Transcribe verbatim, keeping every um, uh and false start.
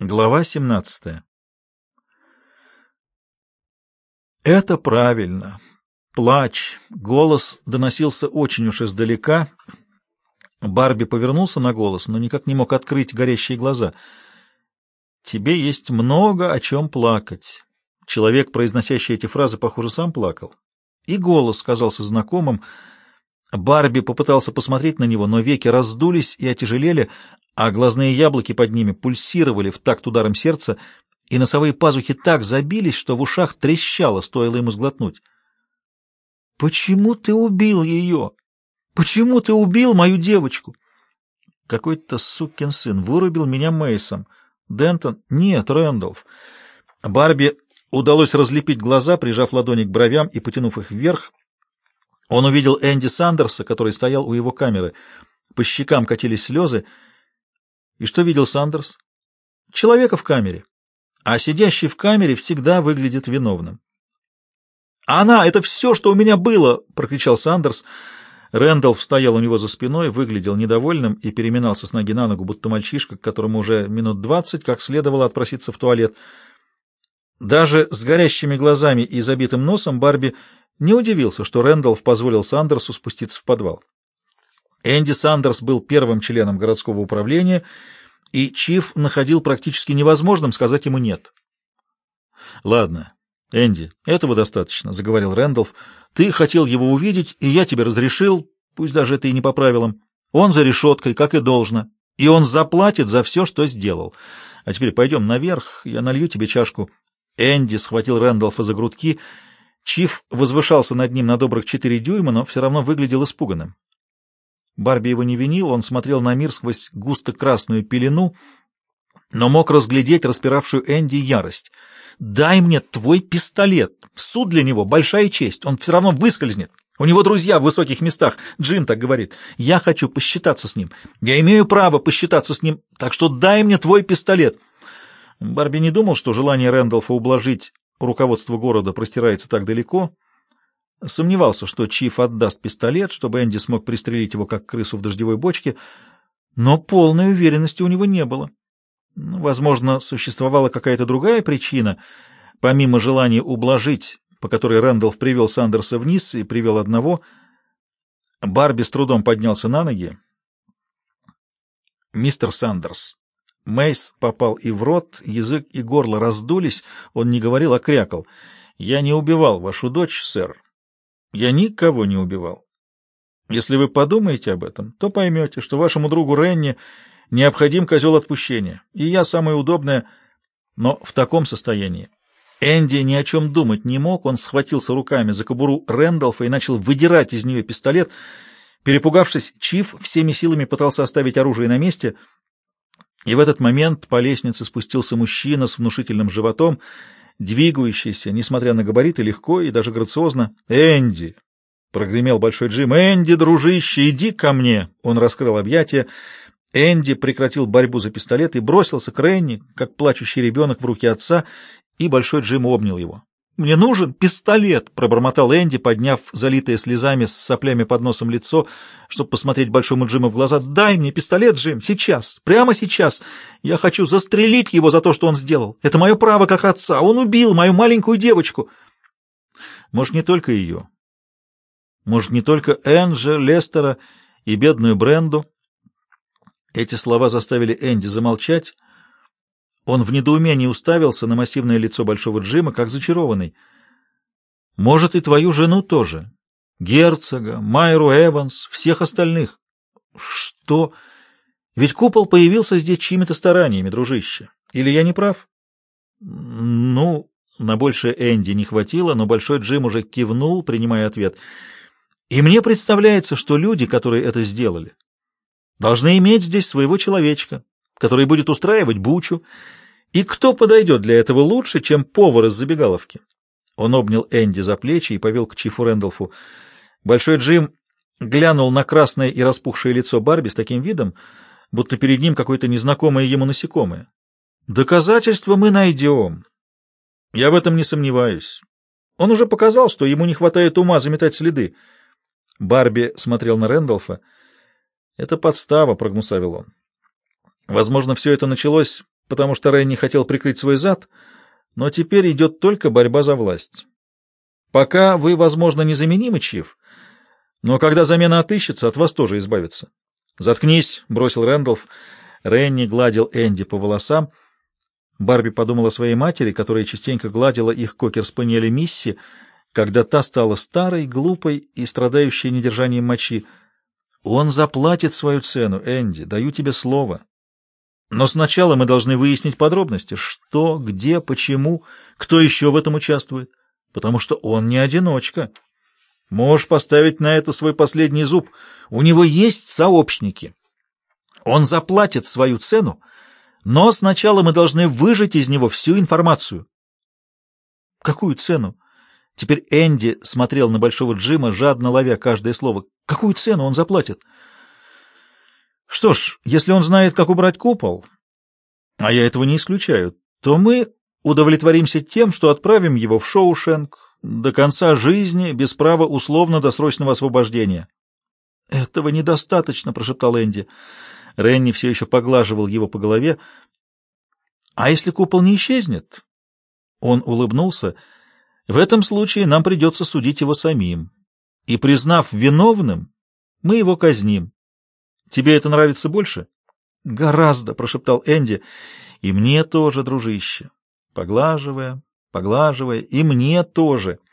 Глава семнадцатая. Это правильно. Плач. Голос доносился очень уж издалека. Барби повернулся на голос, но никак не мог открыть горящие глаза. Тебе есть много о чем плакать. Человек, произносящий эти фразы, похоже, сам плакал. И голос казался знакомым. Барби попытался посмотреть на него, но веки раздулись и отяжелели, а глазные яблоки под ними пульсировали в такт ударом сердца, и носовые пазухи так забились, что в ушах трещало, стоило ему сглотнуть. «Почему ты убил ее? Почему ты убил мою девочку?» «Какой-то сукин сын вырубил меня Мейсом. Дентон? Нет, Рэндалф». Барби удалось разлепить глаза, прижав ладони к бровям и потянув их вверх. Он увидел Энди Сандерса, который стоял у его камеры. По щекам катились слезы. И что видел Сандерс? Человека в камере. А сидящий в камере всегда выглядит виновным. «Она! Это все, что у меня было!» — прокричал Сандерс. Рэндалф стоял у него за спиной, выглядел недовольным и переминался с ноги на ногу, будто мальчишка, которому уже минут двадцать как следовало отпроситься в туалет. Даже с горящими глазами и забитым носом Барби не удивился, что Рэндалф позволил Сандерсу спуститься в подвал. Энди Сандерс был первым членом городского управления, и Чиф находил практически невозможным сказать ему «нет». «Ладно, Энди, этого достаточно», — заговорил Рэндалф. «Ты хотел его увидеть, и я тебе разрешил, пусть даже это и не по правилам. Он за решеткой, как и должно, и он заплатит за все, что сделал. А теперь пойдем наверх, я налью тебе чашку». Энди схватил Рэндалфа за грудки. Чиф возвышался над ним на добрых четыре дюйма, но все равно выглядел испуганным. Барби его не винил, он смотрел на мир сквозь густо-красную пелену, но мог разглядеть распиравшую Энди ярость. «Дай мне твой пистолет! Суд для него — большая честь, он все равно выскользнет. У него друзья в высоких местах, Джим так говорит. Я хочу посчитаться с ним, я имею право посчитаться с ним, так что дай мне твой пистолет!» Барби не думал, что желание Рэндалфа ублажить руководство города простирается так далеко. Сомневался, что Чиф отдаст пистолет, чтобы Энди смог пристрелить его, как крысу в дождевой бочке, но полной уверенности у него не было. Возможно, существовала какая-то другая причина, помимо желания ублажить, по которой Рэндалф привел Сандерса вниз и привел одного. Барби с трудом поднялся на ноги. «Мистер Сандерс». Мейс попал и в рот, язык и горло раздулись, он не говорил, а крякал. «Я не убивал вашу дочь, сэр. Я никого не убивал. Если вы подумаете об этом, то поймете, что вашему другу Ренни необходим козел отпущения, и я самое удобное, но в таком состоянии». Энди ни о чем думать не мог, он схватился руками за кобуру Рэндалфа и начал выдирать из нее пистолет. Перепугавшись, Чиф всеми силами пытался оставить оружие на месте, и в этот момент по лестнице спустился мужчина с внушительным животом, двигающийся, несмотря на габариты, легко и даже грациозно. «Энди!» — прогремел Большой Джим. «Энди, дружище, иди ко мне!» Он раскрыл объятия. Энди прекратил борьбу за пистолет и бросился к Ренни, как плачущий ребенок в руки отца, и Большой Джим обнял его. «Мне нужен пистолет!» — пробормотал Энди, подняв залитое слезами с соплями под носом лицо, чтобы посмотреть Большому Джиму в глаза. «Дай мне пистолет, Джим, сейчас, прямо сейчас! Я хочу застрелить его за то, что он сделал. Это мое право как отца. Он убил мою маленькую девочку!» Может, не только ее. Может, не только Энджи, Лестера и бедную Бренду. Эти слова заставили Энди замолчать. Он в недоумении уставился на массивное лицо Большого Джима, как зачарованный. «Может, и твою жену тоже. Герцога, Майру Эванс, всех остальных». «Что? Ведь купол появился здесь чьими-то стараниями, дружище. Или я не прав?» «Ну...» На большее Энди не хватило, но Большой Джим уже кивнул, принимая ответ. «И мне представляется, что люди, которые это сделали, должны иметь здесь своего человечка, который будет устраивать бучу. И кто подойдет для этого лучше, чем повар из забегаловки?» Он обнял Энди за плечи и повел к Чифу Рэндалфу. Большой Джим глянул на красное и распухшее лицо Барби с таким видом, будто перед ним какое-то незнакомое ему насекомое. «Доказательства мы найдем. Я в этом не сомневаюсь. Он уже показал, что ему не хватает ума заметать следы». Барби смотрел на Рэндалфа. «Это подстава», — прогнусавил он. «Возможно, все это началось потому что Ренни хотел прикрыть свой зад, но теперь идет только борьба за власть. Пока вы, возможно, незаменимы, Чиф, но когда замена отыщется, от вас тоже избавятся. «Заткнись», — бросил Рэндалф. Ренни гладил Энди по волосам. Барби подумала о своей матери, которая частенько гладила их кокер-спаниеля Мисси, когда та стала старой, глупой и страдающей недержанием мочи. «Он заплатит свою цену, Энди, даю тебе слово. Но сначала мы должны выяснить подробности. Что, где, почему, кто еще в этом участвует. Потому что он не одиночка. Можешь поставить на это свой последний зуб. У него есть сообщники. Он заплатит свою цену, но сначала мы должны выжать из него всю информацию». «Какую цену?» Теперь Энди смотрел на Большого Джима, жадно ловя каждое слово. «Какую цену он заплатит?» «Что ж, если он знает, как убрать купол, а я этого не исключаю, то мы удовлетворимся тем, что отправим его в Шоушенк до конца жизни без права условно-досрочного освобождения». «Этого недостаточно», — прошептал Энди. Ренни все еще поглаживал его по голове. «А если купол не исчезнет?» Он улыбнулся. «В этом случае нам придется судить его самим. И, признав виновным, мы его казним. Тебе это нравится больше?» «Гораздо», — прошептал Энди. «И мне тоже, дружище». Поглаживая, поглаживая, «и мне тоже».